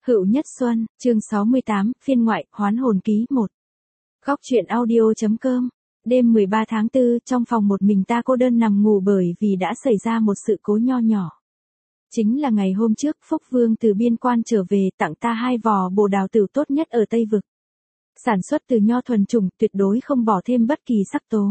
Hữu Nhất Xuân, chương 68, phiên ngoại, hoán hồn ký 1. Góc truyện audio.com. Đêm 13 tháng 4, trong phòng một mình ta cô đơn nằm ngủ bởi vì đã xảy ra một sự cố nho nhỏ. Chính là ngày hôm trước Phúc Vương từ biên quan trở về tặng ta 2 vò bồ đào tửu tốt nhất ở Tây Vực. Sản xuất từ nho thuần chủng, tuyệt đối không bỏ thêm bất kỳ sắc tố.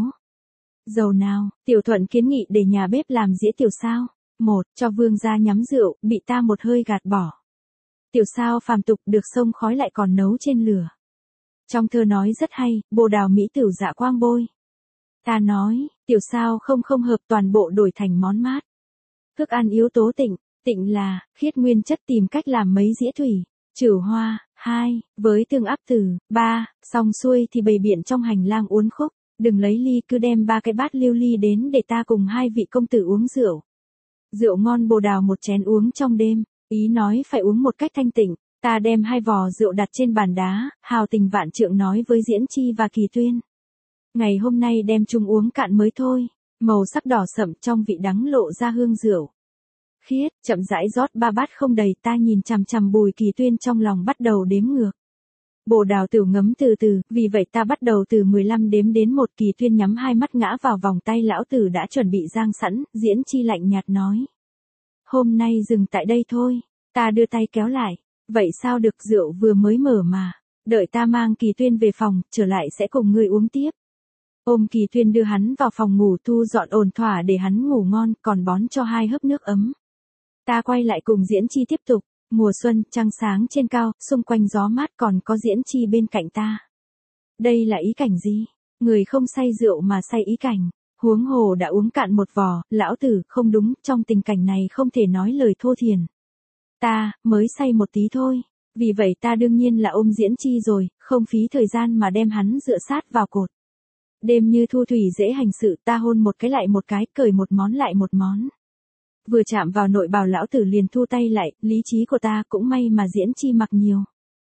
Dầu nào, Tiểu Thuận kiến nghị để nhà bếp làm dĩa tiểu sao. 1. Cho Vương gia nhắm rượu, bị ta một hơi gạt bỏ. Tiểu sao phàm tục được xông khói lại còn nấu trên lửa. Trong thơ nói rất hay, bồ đào mỹ tửu dạ quang bôi. Ta nói, tiểu sao không hợp toàn bộ đổi thành món mát. Thức ăn yếu tố tịnh, tịnh là, khiết nguyên chất tìm cách làm mấy dĩa thủy, trừ hoa, 2, với tương áp tử, 3, xong xuôi thì bày biện trong hành lang uốn khúc, đừng lấy ly cứ đem 3 cái bát lưu ly đến để ta cùng 2 vị công tử uống rượu. Rượu ngon bồ đào một chén uống trong đêm. Ý nói phải uống một cách thanh tịnh, ta đem 2 vò rượu đặt trên bàn đá, hào tình vạn trượng nói với Diễn Chi và Kỳ Tuyên. Ngày hôm nay đem chung uống cạn mới thôi, màu sắc đỏ sậm trong vị đắng lộ ra hương rượu. Khiết, chậm rãi rót 3 bát không đầy, ta nhìn chằm chằm Bùi Kỳ Tuyên trong lòng bắt đầu đếm ngược. Bồ đào tửu ngấm từ từ, vì vậy ta bắt đầu từ 15 đếm đến 1. Kỳ Tuyên nhắm 2 mắt ngã vào vòng tay lão tử đã chuẩn bị giang sẵn, Diễn Chi lạnh nhạt nói. Hôm nay dừng tại đây thôi, ta đưa tay kéo lại, vậy sao được, rượu vừa mới mở mà, đợi ta mang Kỳ Tuyên về phòng, trở lại sẽ cùng ngươi uống tiếp. Ôm Kỳ Tuyên đưa hắn vào phòng ngủ thu dọn ổn thỏa để hắn ngủ ngon, còn bón cho 2 hớp nước ấm. Ta quay lại cùng Diễn Chi tiếp tục, mùa xuân, trăng sáng trên cao, xung quanh gió mát còn có Diễn Chi bên cạnh ta. Đây là ý cảnh gì? Người không say rượu mà say ý cảnh. Huống hồ đã uống cạn 1 vò, lão tử, không đúng, trong tình cảnh này không thể nói lời thô thiển. Ta, mới say một tí thôi, vì vậy ta đương nhiên là ôm Diễn Chi rồi, không phí thời gian mà đem hắn dựa sát vào cột. Đêm như thu thủy dễ hành sự, ta hôn một cái lại một cái, cởi một món lại một món. Vừa chạm vào nội bào lão tử liền thu tay lại, lý trí của ta cũng may mà Diễn Chi mặc nhiều.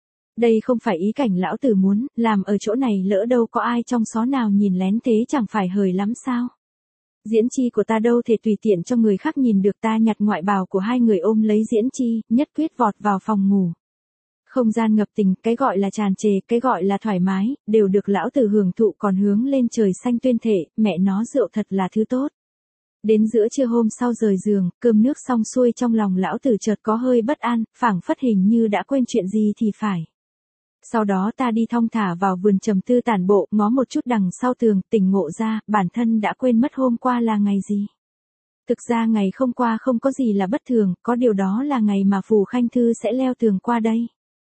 Đây không phải ý cảnh lão tử muốn, làm ở chỗ này lỡ đâu có ai trong xó nào nhìn lén thế chẳng phải hời lắm sao. Diễn Chi của ta đâu thể tùy tiện cho người khác nhìn được, ta nhặt ngoại bào của 2 người ôm lấy Diễn Chi, nhất quyết vọt vào phòng ngủ. Không gian ngập tình, cái gọi là tràn trề, cái gọi là thoải mái, đều được lão tử hưởng thụ, còn hướng lên trời xanh tuyên thệ, mẹ nó rượu thật là thứ tốt. Đến giữa trưa hôm sau rời giường, cơm nước xong xuôi trong lòng lão tử chợt có hơi bất an, phảng phất hình như đã quên chuyện gì thì phải. Sau đó ta đi thong thả vào vườn trầm tư tản bộ, ngó một chút đằng sau tường, tỉnh ngộ ra, bản thân đã quên mất hôm qua là ngày gì. Thực ra ngày hôm qua không có gì là bất thường, có điều đó là ngày mà Phù Khanh Thư sẽ leo tường qua đây.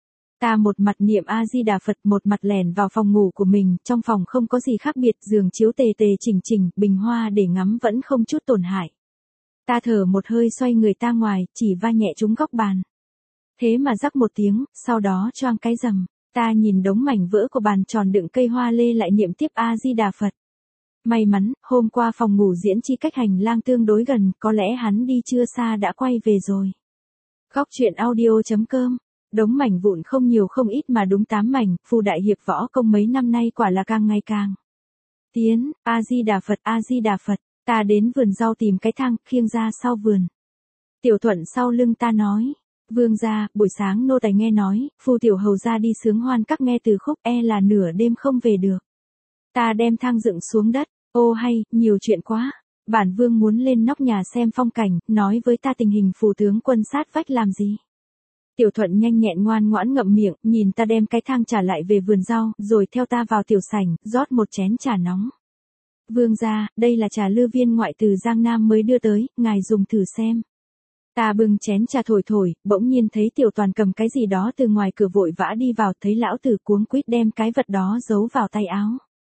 Ta một mặt niệm A-di-đà Phật, một mặt lẻn vào phòng ngủ của mình, trong phòng không có gì khác biệt, giường chiếu tề tề chỉnh chỉnh, bình hoa để ngắm vẫn không chút tổn hại. Ta thở một hơi xoay người ta ngoài, chỉ va nhẹ trúng góc bàn. Thế mà rắc một tiếng, sau đó choang cái rầm. Ta nhìn đống mảnh vỡ của bàn tròn đựng cây hoa lê lại niệm tiếp A-di-đà Phật. May mắn, hôm qua phòng ngủ Diễn Chi cách hành lang tương đối gần, có lẽ hắn đi chưa xa đã quay về rồi. Góc truyện audio.com. Đống mảnh vụn không nhiều không ít mà đúng 8 mảnh, Phù đại hiệp võ công mấy năm nay quả là càng ngày càng tiến, A-di-đà Phật, A-di-đà Phật. Ta đến vườn rau tìm cái thang, khiêng ra sau vườn. Tiểu Thuận sau lưng ta nói. Vương gia, buổi sáng nô tài nghe nói, Phù tiểu hầu gia đi sướng hoan các nghe từ khúc, là nửa đêm không về được. Ta đem thang dựng xuống đất, ô hay, nhiều chuyện quá. Bản vương muốn lên nóc nhà xem phong cảnh, nói với ta tình hình Phù tướng quân sát vách làm gì. Tiểu Thuận nhanh nhẹn ngoan ngoãn ngậm miệng, nhìn ta đem cái thang trả lại về vườn rau, rồi theo ta vào tiểu sảnh, rót một chén trà nóng. Vương gia, đây là trà lư viên ngoại từ Giang Nam mới đưa tới, ngài dùng thử xem. Ta bưng chén trà thổi thổi, bỗng nhiên thấy Tiểu Toàn cầm cái gì đó từ ngoài cửa vội vã đi vào, thấy lão tử cuống quýt đem cái vật đó giấu vào tay áo.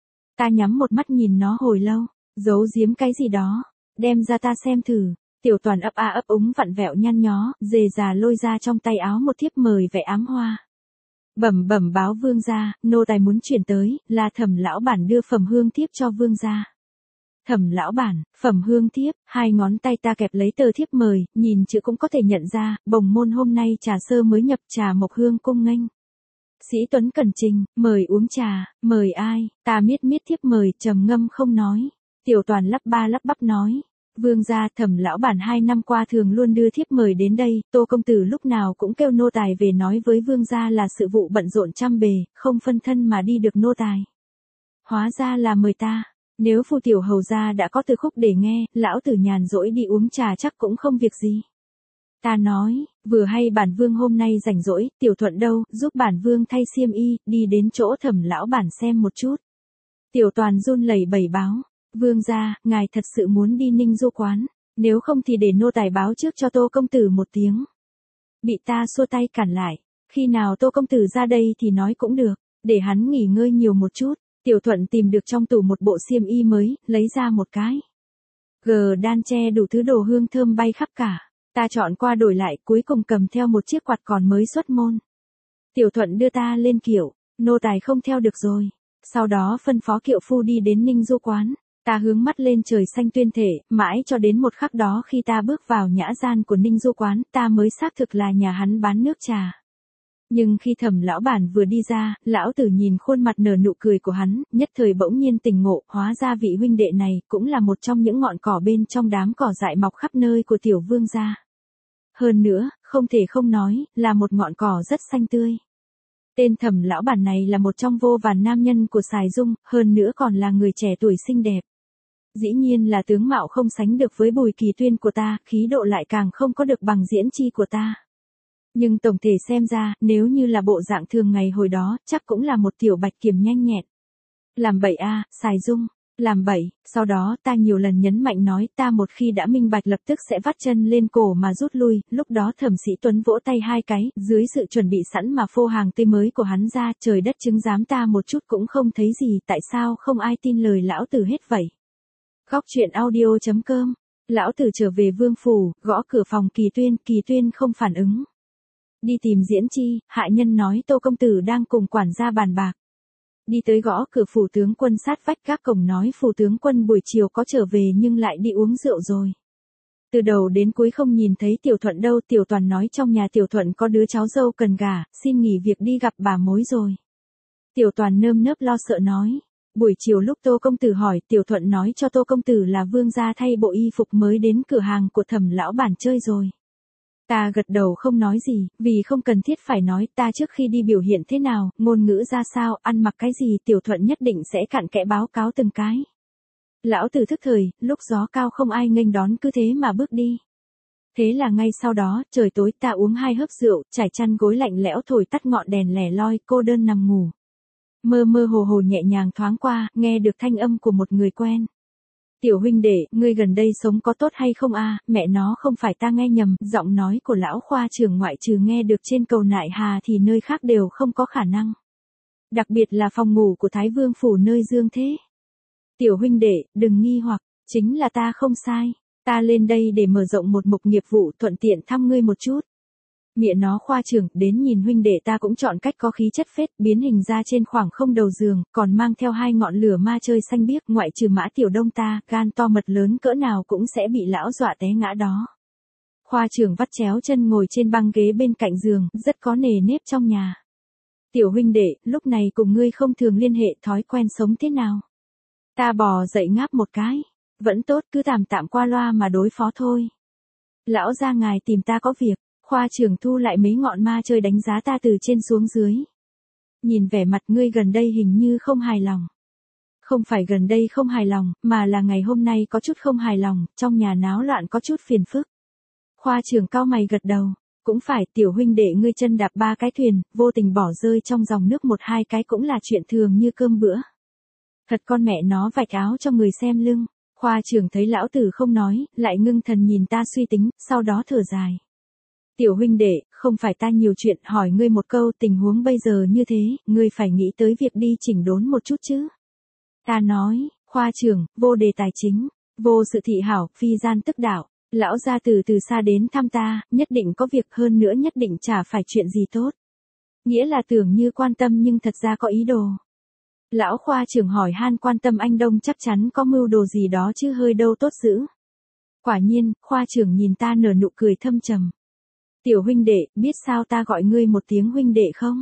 Ta nhắm một mắt nhìn nó hồi lâu, giấu giếm cái gì đó, đem ra ta xem thử. Tiểu Toàn ấp a ấp úng vặn vẹo nhăn nhó, dề già lôi ra trong tay áo một thiếp mời vẽ ám hoa. Bẩm bẩm báo vương gia, nô tài muốn chuyển tới, là Thẩm lão bản đưa phẩm hương thiếp cho vương gia. Thẩm lão bản, phẩm hương thiếp, 2 ngón tay ta kẹp lấy tờ thiếp mời, nhìn chữ cũng có thể nhận ra, bồng môn hôm nay trà sơ mới nhập trà mộc hương cung nghênh. Sĩ Tuấn cẩn trình, mời uống trà, mời ai, ta miết miết thiếp mời, trầm ngâm không nói. Tiểu Toàn lắp ba lắp bắp nói, Vương gia, Thẩm lão bản 2 năm qua thường luôn đưa thiếp mời đến đây, Tô công tử lúc nào cũng kêu nô tài về nói với vương gia là sự vụ bận rộn trăm bề, không phân thân mà đi được nô tài. Hóa ra là mời ta, nếu phu tiểu hầu gia đã có từ khúc để nghe, lão tử nhàn rỗi đi uống trà chắc cũng không việc gì. Ta nói, vừa hay bản vương hôm nay rảnh rỗi, Tiểu Thuận đâu, giúp bản vương thay xiêm y, đi đến chỗ Thẩm lão bản xem một chút. Tiểu Toàn run lẩy bẩy báo, vương gia, ngài thật sự muốn đi Ninh Du quán, nếu không thì để nô tài báo trước cho Tô công tử một tiếng. Bị ta xua tay cản lại, khi nào Tô công tử ra đây thì nói cũng được, để hắn nghỉ ngơi nhiều một chút. Tiểu Thuận tìm được trong tủ một bộ xiêm y mới, lấy ra một cái. Đan che đủ thứ đồ hương thơm bay khắp cả. Ta chọn qua đổi lại, cuối cùng cầm theo một chiếc quạt còn mới xuất môn. Tiểu Thuận đưa ta lên kiệu, nô tài không theo được rồi. Sau đó phân phó kiệu phu đi đến Ninh Du quán. Ta hướng mắt lên trời xanh tuyên thể, mãi cho đến một khắc đó khi ta bước vào nhã gian của Ninh Du quán, ta mới xác thực là nhà hắn bán nước trà. Nhưng khi Thẩm lão bản vừa đi ra, lão tử nhìn khuôn mặt nở nụ cười của hắn, nhất thời bỗng nhiên tỉnh ngộ, hóa ra vị huynh đệ này cũng là một trong những ngọn cỏ bên trong đám cỏ dại mọc khắp nơi của tiểu vương gia. Hơn nữa, không thể không nói, là một ngọn cỏ rất xanh tươi. Tên Thẩm lão bản này là một trong vô vàn nam nhân của Sài Dung, hơn nữa còn là người trẻ tuổi xinh đẹp. Dĩ nhiên là tướng mạo không sánh được với Bùi Kỳ Tuyên của ta, khí độ lại càng không có được bằng diễn chi của ta. Nhưng tổng thể xem ra, nếu như là bộ dạng thường ngày hồi đó, chắc cũng là một tiểu bạch kiểm nhanh nhẹn. Làm bậy a, Sài Dung, làm bậy, sau đó ta nhiều lần nhấn mạnh nói ta một khi đã minh bạch lập tức sẽ vắt chân lên cổ mà rút lui, lúc đó Thẩm Sĩ Tuấn vỗ tay 2 cái, dưới sự chuẩn bị sẵn mà phô hàng tươi mới của hắn ra, trời đất chứng giám ta một chút cũng không thấy gì, tại sao không ai tin lời lão tử hết vậy. Góc truyện audio.com, lão tử trở về vương phủ, gõ cửa phòng Kỳ Tuyên không phản ứng. Đi tìm Diễn Chi, hạ nhân nói Tô công tử đang cùng quản gia bàn bạc. Đi tới gõ cửa phủ tướng quân sát vách các cổng nói phủ tướng quân buổi chiều có trở về nhưng lại đi uống rượu rồi. Từ đầu đến cuối không nhìn thấy Tiểu Thuận đâu, Tiểu Toàn nói trong nhà Tiểu Thuận có đứa cháu dâu cần gả, xin nghỉ việc đi gặp bà mối rồi. Tiểu Toàn nơm nớp lo sợ nói. Buổi chiều lúc Tô công tử hỏi, Tiểu Thuận nói cho Tô công tử là vương gia thay bộ y phục mới đến cửa hàng của Thẩm lão bản chơi rồi. Ta gật đầu không nói gì, vì không cần thiết phải nói ta trước khi đi biểu hiện thế nào, ngôn ngữ ra sao, ăn mặc cái gì, Tiểu Thuận nhất định sẽ cặn kẽ báo cáo từng cái. Lão tử thức thời, lúc gió cao không ai nghênh đón cứ thế mà bước đi. Thế là ngay sau đó, trời tối ta uống 2 hớp rượu, trải chăn gối lạnh lẽo thổi tắt ngọn đèn lẻ loi, cô đơn nằm ngủ. Mơ mơ hồ hồ nhẹ nhàng thoáng qua, nghe được thanh âm của một người quen. Tiểu huynh đệ, ngươi gần đây sống có tốt hay không a? Mẹ nó không phải ta nghe nhầm, giọng nói của lão khoa trưởng ngoại trừ nghe được trên cầu Nại Hà thì nơi khác đều không có khả năng. Đặc biệt là phòng ngủ của Thái Vương phủ nơi dương thế. Tiểu huynh đệ, đừng nghi hoặc, chính là ta không sai. Ta lên đây để mở rộng một mục nghiệp vụ thuận tiện thăm ngươi một chút. Mẹ nó khoa trưởng, đến nhìn huynh đệ ta cũng chọn cách có khí chất phết, biến hình ra trên khoảng không đầu giường, còn mang theo 2 ngọn lửa ma chơi xanh biếc, ngoại trừ Mã Tiểu Đông ta, gan to mật lớn cỡ nào cũng sẽ bị lão dọa té ngã đó. Khoa trưởng vắt chéo chân ngồi trên băng ghế bên cạnh giường, rất có nề nếp trong nhà. Tiểu huynh đệ, lúc này cùng ngươi không thường liên hệ, thói quen sống thế nào? Ta bò dậy ngáp một cái. Vẫn tốt, cứ tạm tạm qua loa mà đối phó thôi. Lão gia ngài tìm ta có việc. Khoa trưởng thu lại mấy ngọn ma chơi đánh giá ta từ trên xuống dưới. Nhìn vẻ mặt ngươi gần đây hình như không hài lòng. Không phải gần đây không hài lòng, mà là ngày hôm nay có chút không hài lòng, trong nhà náo loạn có chút phiền phức. Khoa trưởng cau mày gật đầu. Cũng phải, tiểu huynh đệ ngươi chân đạp 3 cái thuyền, vô tình bỏ rơi trong dòng nước 1-2 cái cũng là chuyện thường như cơm bữa. Thật con mẹ nó vạch áo cho người xem lưng. Khoa trưởng thấy lão tử không nói, lại ngưng thần nhìn ta suy tính, sau đó thở dài. Tiểu huynh đệ, không phải ta nhiều chuyện, hỏi ngươi một câu, tình huống bây giờ như thế, ngươi phải nghĩ tới việc đi chỉnh đốn một chút chứ. Ta nói, khoa trưởng, vô đề tài chính, vô sự thị hảo, phi gian tức đạo, lão gia từ xa đến thăm ta, nhất định có việc, hơn nữa nhất định chả phải chuyện gì tốt. Nghĩa là tưởng như quan tâm nhưng thật ra có ý đồ. Lão khoa trưởng hỏi han quan tâm anh Đông chắc chắn có mưu đồ gì đó chứ hơi đâu tốt dữ. Quả nhiên, khoa trưởng nhìn ta nở nụ cười thâm trầm. Tiểu huynh đệ, biết sao ta gọi ngươi một tiếng huynh đệ không?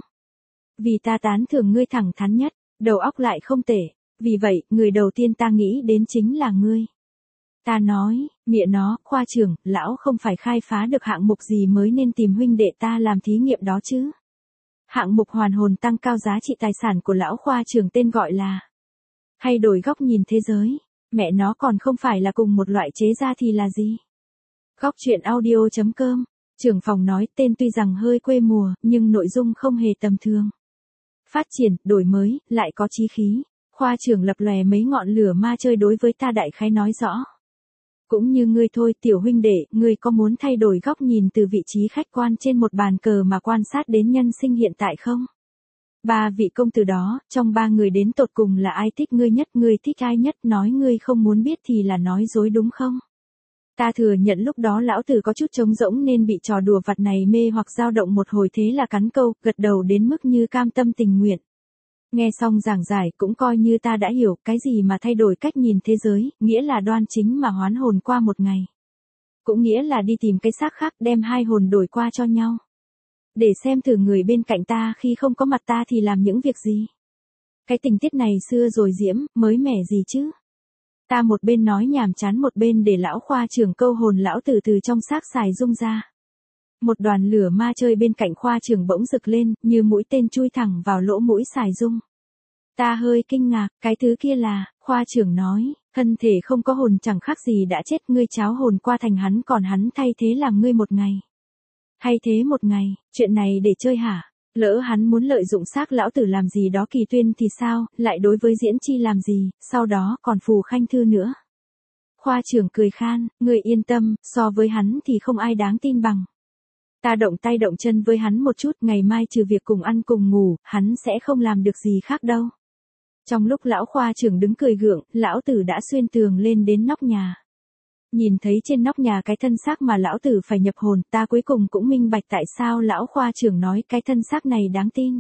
Vì ta tán thưởng ngươi thẳng thắn nhất, đầu óc lại không tệ. Vì vậy, người đầu tiên ta nghĩ đến chính là ngươi. Ta nói, mẹ nó, khoa trưởng, lão không phải khai phá được hạng mục gì mới nên tìm huynh đệ ta làm thí nghiệm đó chứ. Hạng mục hoàn hồn tăng cao giá trị tài sản của lão khoa trưởng tên gọi là thay đổi góc nhìn thế giới. Mẹ nó còn không phải là cùng một loại chế ra thì là gì? Góc chuyện audio.com. Trưởng phòng nói tên tuy rằng hơi quê mùa, nhưng nội dung không hề tầm thường. Phát triển, đổi mới, lại có chí khí. Khoa trưởng lập lòe mấy ngọn lửa ma chơi đối với ta đại khái nói rõ. Cũng như ngươi thôi tiểu huynh đệ, ngươi có muốn thay đổi góc nhìn từ vị trí khách quan trên một bàn cờ mà quan sát đến nhân sinh hiện tại không? Ba vị công tử đó, trong ba người đến tột cùng là ai thích ngươi nhất, ngươi thích ai nhất, nói ngươi không muốn biết thì là nói dối đúng không? Ta thừa nhận lúc đó lão tử có chút trống rỗng nên bị trò đùa vặt này mê hoặc dao động một hồi thế là cắn câu, gật đầu đến mức như cam tâm tình nguyện. Nghe xong giảng giải cũng coi như ta đã hiểu cái gì mà thay đổi cách nhìn thế giới, nghĩa là đoan chính mà hoán hồn qua một ngày. Cũng nghĩa là đi tìm cái xác khác đem hai hồn đổi qua cho nhau. Để xem thử người bên cạnh ta khi không có mặt ta thì làm những việc gì. Cái tình tiết này xưa rồi diễm, mới mẻ gì chứ. Ta một bên nói nhảm chán một bên để lão khoa trưởng câu hồn lão tử từ trong xác xài rung ra. Một đoàn lửa ma chơi bên cạnh khoa trưởng bỗng rực lên, như mũi tên chui thẳng vào lỗ mũi xài rung. Ta hơi kinh ngạc, cái thứ kia là, khoa trưởng nói, thân thể không có hồn chẳng khác gì đã chết, ngươi cháo hồn qua thành hắn còn hắn thay thế làm ngươi một ngày. Thay thế một ngày, chuyện này để chơi hả? Lỡ hắn muốn lợi dụng xác lão tử làm gì đó kỳ tuyên thì sao, lại đối với diễn chi làm gì, sau đó còn phù khanh thư nữa. Khoa trưởng cười khan, ngươi yên tâm, so với hắn thì không ai đáng tin bằng. Ta động tay động chân với hắn một chút, ngày mai trừ việc cùng ăn cùng ngủ, hắn sẽ không làm được gì khác đâu. Trong lúc lão khoa trưởng đứng cười gượng, lão tử đã xuyên tường lên đến nóc nhà. Nhìn thấy trên nóc nhà cái thân xác mà lão tử phải nhập hồn, ta cuối cùng cũng minh bạch tại sao lão khoa trưởng nói cái thân xác này đáng tin.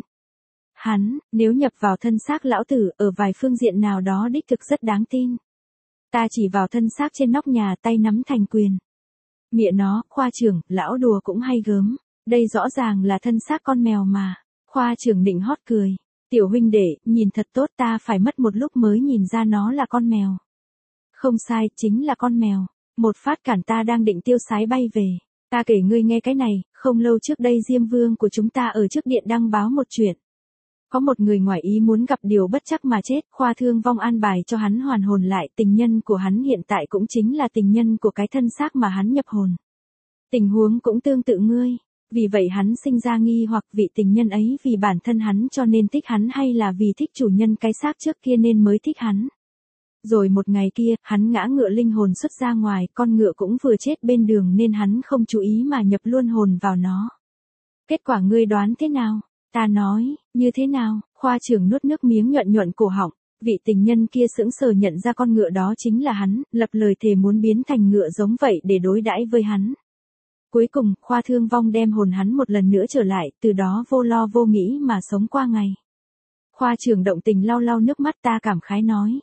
Hắn, nếu nhập vào thân xác lão tử, ở vài phương diện nào đó đích thực rất đáng tin. Ta chỉ vào thân xác trên nóc nhà, tay nắm thành quyền. Mẹ nó, khoa trưởng, lão đùa cũng hay gớm. Đây rõ ràng là thân xác con mèo mà. Khoa trưởng nịnh hót cười. Tiểu huynh đệ, nhìn thật tốt, ta phải mất một lúc mới nhìn ra nó là con mèo. Không sai, chính là con mèo. Một phát cản ta đang định tiêu sái bay về. Ta kể ngươi nghe cái này, không lâu trước đây Diêm Vương của chúng ta ở trước điện đăng báo một chuyện. Có một người ngoài ý muốn gặp điều bất chắc mà chết, khoa thương vong an bài cho hắn hoàn hồn lại, tình nhân của hắn hiện tại cũng chính là tình nhân của cái thân xác mà hắn nhập hồn. Tình huống cũng tương tự ngươi, vì vậy hắn sinh ra nghi hoặc vị tình nhân ấy vì bản thân hắn cho nên thích hắn hay là vì thích chủ nhân cái xác trước kia nên mới thích hắn. Rồi một ngày kia, hắn ngã ngựa linh hồn xuất ra ngoài, con ngựa cũng vừa chết bên đường nên hắn không chú ý mà nhập luôn hồn vào nó. Kết quả ngươi đoán thế nào? Ta nói, như thế nào? Khoa trưởng nuốt nước miếng nhuận nhuận cổ họng, vị tình nhân kia sững sờ nhận ra con ngựa đó chính là hắn, lập lời thề muốn biến thành ngựa giống vậy để đối đãi với hắn. Cuối cùng, khoa thương vong đem hồn hắn một lần nữa trở lại, từ đó vô lo vô nghĩ mà sống qua ngày. Khoa trưởng động tình lau lau nước mắt, ta cảm khái nói.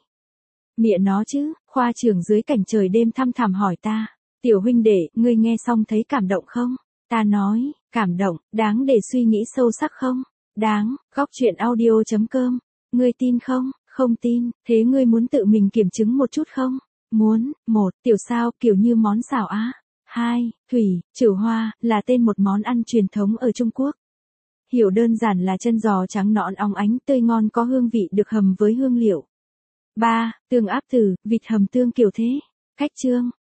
Mẹ nó chứ, khoa trưởng dưới cảnh trời đêm thăm thẳm hỏi ta. Tiểu huynh đệ, ngươi nghe xong thấy cảm động không? Ta nói, cảm động, đáng để suy nghĩ sâu sắc không? Đáng, góc chuyện audio.com. Ngươi tin không? Không tin, thế ngươi muốn tự mình kiểm chứng một chút không? Muốn. 1. Tiểu sao, kiểu như món xào Á. 2. Thủy, trửu hoa, là tên một món ăn truyền thống ở Trung Quốc. Hiểu đơn giản là chân giò trắng nõn óng ánh tươi ngon có hương vị được hầm với hương liệu. 3. Tương áp tử, vịt hầm tương kiểu thế. Cách chương.